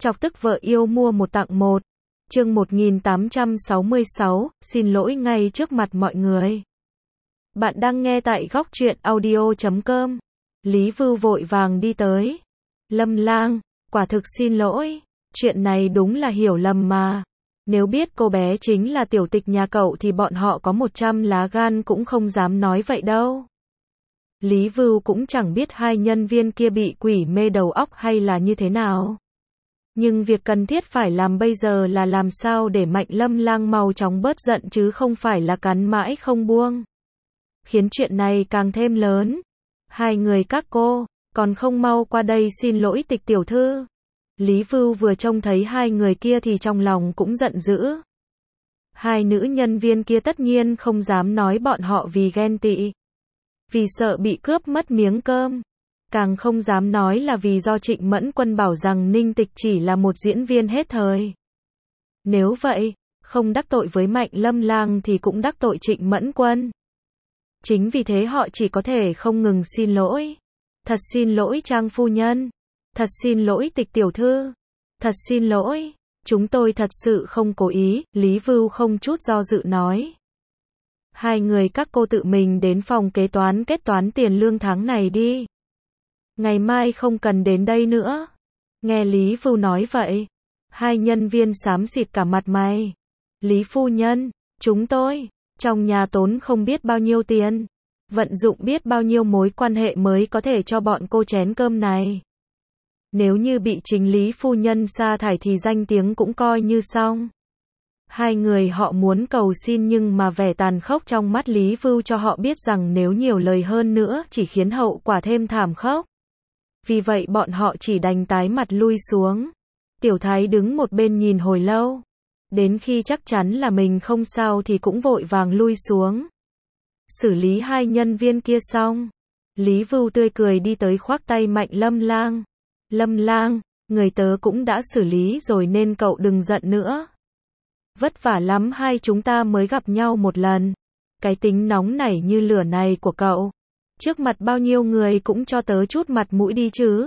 Chọc tức vợ yêu mua một tặng một. Chương 1866, xin lỗi ngay trước mặt mọi người. Bạn đang nghe tại góc truyện audio.com. Lý Vưu vội vàng đi tới. Lâm Lang, quả thực xin lỗi. Chuyện này đúng là hiểu lầm mà. Nếu biết cô bé chính là tiểu tịch nhà cậu thì bọn họ có 100 lá gan cũng không dám nói vậy đâu. Lý Vưu cũng chẳng biết hai nhân viên kia bị quỷ mê đầu óc hay là như thế nào. Nhưng việc cần thiết phải làm bây giờ là làm sao để Mạnh Lâm Lang mau chóng bớt giận chứ không phải là cắn mãi không buông. Khiến chuyện này càng thêm lớn. Hai người các cô, còn không mau qua đây xin lỗi Tịch tiểu thư. Lý Vưu vừa trông thấy hai người kia thì trong lòng cũng giận dữ. Hai nữ nhân viên kia tất nhiên không dám nói bọn họ vì ghen tị. Vì sợ bị cướp mất miếng cơm. Càng không dám nói là vì do Trịnh Mẫn Quân bảo rằng Ninh Tịch chỉ là một diễn viên hết thời. Nếu vậy, không đắc tội với Mạnh Lâm Lang thì cũng đắc tội Trịnh Mẫn Quân. Chính vì thế họ chỉ có thể không ngừng xin lỗi. Thật xin lỗi Trang phu nhân. Thật xin lỗi Tịch tiểu thư. Thật xin lỗi. Chúng tôi thật sự không cố ý, Lý Vưu không chút do dự nói. Hai người các cô tự mình đến phòng kế toán kết toán tiền lương tháng này đi. Ngày mai không cần đến đây nữa. Nghe Lý Vưu nói vậy, hai nhân viên xám xịt cả mặt mày. Lý phu nhân, chúng tôi, trong nhà tốn không biết bao nhiêu tiền, vận dụng biết bao nhiêu mối quan hệ mới có thể cho bọn cô chén cơm này. Nếu như bị chính Lý phu nhân sa thải thì danh tiếng cũng coi như xong. Hai người họ muốn cầu xin nhưng mà vẻ tàn khốc trong mắt Lý Vưu cho họ biết rằng nếu nhiều lời hơn nữa chỉ khiến hậu quả thêm thảm khốc. Vì vậy bọn họ chỉ đành tái mặt lui xuống. Tiểu Thái đứng một bên nhìn hồi lâu. Đến khi chắc chắn là mình không sao thì cũng vội vàng lui xuống. Xử lý hai nhân viên kia xong. Lý Vưu tươi cười đi tới khoác tay Mạnh Lâm Lang. Lâm Lang, người tớ cũng đã xử lý rồi nên cậu đừng giận nữa. Vất vả lắm hai chúng ta mới gặp nhau một lần. Cái tính nóng nảy như lửa này của cậu. Trước mặt bao nhiêu người cũng cho tớ chút mặt mũi đi chứ.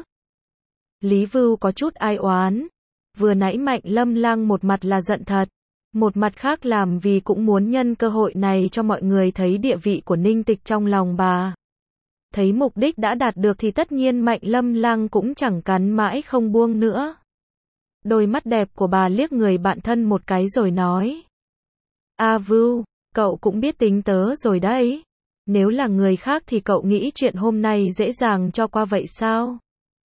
Lý Vưu có chút ai oán. Vừa nãy Mạnh Lâm Lang một mặt là giận thật. Một mặt khác làm vì cũng muốn nhân cơ hội này cho mọi người thấy địa vị của Ninh Tịch trong lòng bà. Thấy mục đích đã đạt được thì tất nhiên Mạnh Lâm Lang cũng chẳng cắn mãi không buông nữa. Đôi mắt đẹp của bà liếc người bạn thân một cái rồi nói. A Vưu, cậu cũng biết tính tớ rồi đấy. Nếu là người khác thì cậu nghĩ chuyện hôm nay dễ dàng cho qua vậy sao?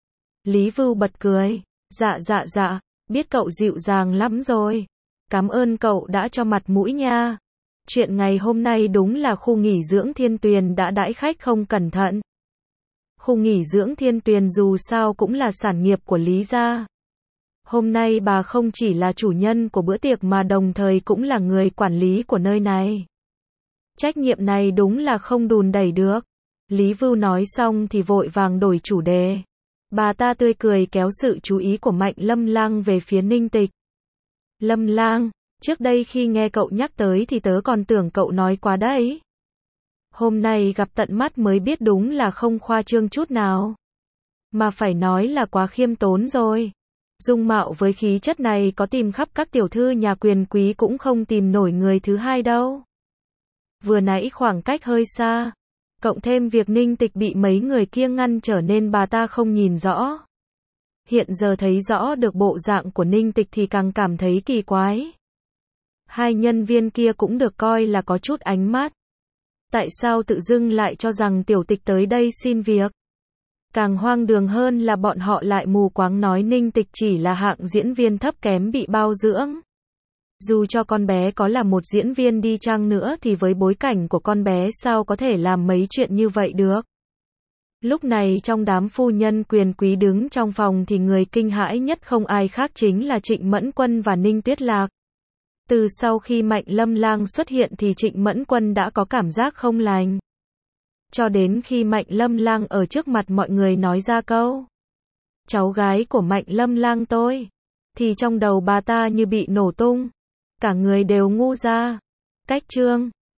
Lý Vưu bật cười. Dạ, biết cậu dịu dàng lắm rồi. Cảm ơn cậu đã cho mặt mũi nha. Chuyện ngày hôm nay đúng là khu nghỉ dưỡng Thiên Tuyền đã đãi khách không cẩn thận. Khu nghỉ dưỡng Thiên Tuyền dù sao cũng là sản nghiệp của Lý gia. Hôm nay bà không chỉ là chủ nhân của bữa tiệc mà đồng thời cũng là người quản lý của nơi này. Trách nhiệm này đúng là không đùn đẩy được. Lý Vưu nói xong thì vội vàng đổi chủ đề. Bà ta tươi cười kéo sự chú ý của Mạnh Lâm Lang về phía Ninh Tịch. Lâm Lang, trước đây khi nghe cậu nhắc tới thì tớ còn tưởng cậu nói quá đấy. Hôm nay gặp tận mắt mới biết đúng là không khoa trương chút nào. Mà phải nói là quá khiêm tốn rồi. Dung mạo với khí chất này có tìm khắp các tiểu thư nhà quyền quý cũng không tìm nổi người thứ hai đâu. Vừa nãy khoảng cách hơi xa, cộng thêm việc Ninh Tịch bị mấy người kia ngăn trở nên bà ta không nhìn rõ. Hiện giờ thấy rõ được bộ dạng của Ninh Tịch thì càng cảm thấy kỳ quái. Hai nhân viên kia cũng được coi là có chút ánh mắt. Tại sao tự dưng lại cho rằng tiểu tịch tới đây xin việc? Càng hoang đường hơn là bọn họ lại mù quáng nói Ninh Tịch chỉ là hạng diễn viên thấp kém bị bao dưỡng. Dù cho con bé có là một diễn viên đi chăng nữa thì với bối cảnh của con bé sao có thể làm mấy chuyện như vậy được. Lúc này trong đám phu nhân quyền quý đứng trong phòng thì người kinh hãi nhất không ai khác chính là Trịnh Mẫn Quân và Ninh Tuyết Lạc. Từ sau khi Mạnh Lâm Lang xuất hiện thì Trịnh Mẫn Quân đã có cảm giác không lành. Cho đến khi Mạnh Lâm Lang ở trước mặt mọi người nói ra câu cháu gái của Mạnh Lâm Lang tôi, thì trong đầu bà ta như bị nổ tung. Cả người đều ngu ra. Cách chương